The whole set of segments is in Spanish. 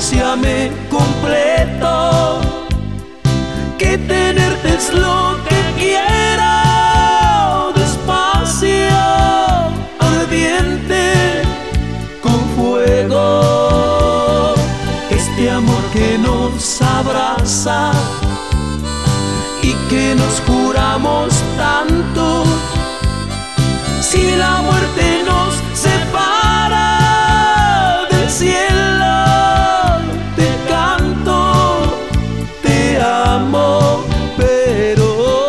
ansiame completo, que tenerte es lo que quiero, despacio, ardiente, con fuego. Este amor que nos abraza y que nos juramos tanto, si la muerte nos separa del cielo, te canto, te amo, pero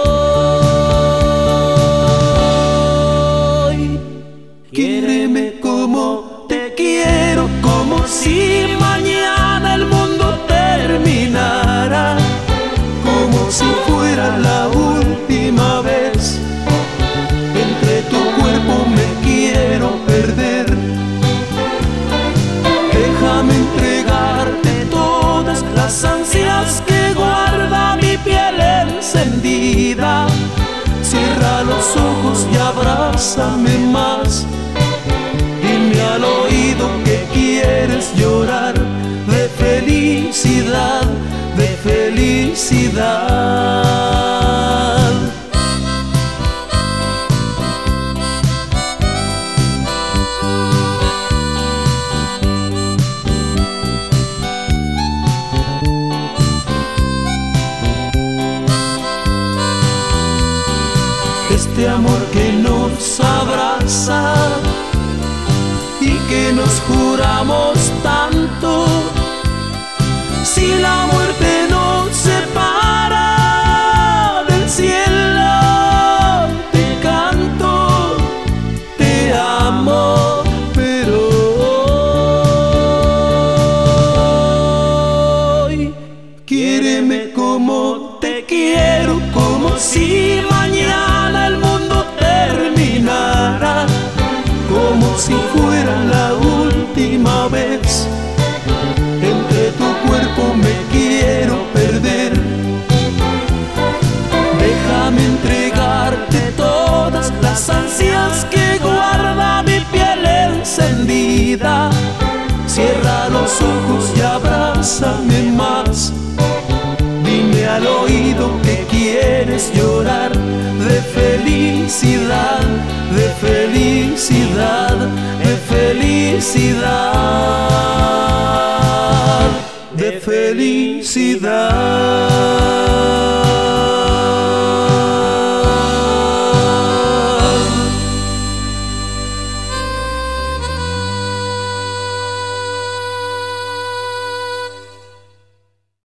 hoy quiéreme como te quiero, como si mañana el mundo terminara, como si fuera la última vez. Entre tu cuerpo me quiero perder. Déjame entregarte todas las ansias que guarda mi piel encendida. Cierra los ojos y abrázame más. Dime al oído que quieres llorar de felicidad, de felicidad. Este amor que nos abraza y que nos juramos tanto, si la muerte nos separa del cielo, te canto, te amo, pero hoy quiéreme como te quiero, como si mañana el mundo terminara, como si fuera la última vez. Entre tu cuerpo me quiero perder. Déjame entregarte todas las ansias que guarda mi piel encendida. Cierra los ojos y abrázame más. Dime al oído que quieres llorar de felicidad, de felicidad, de felicidad, de felicidad.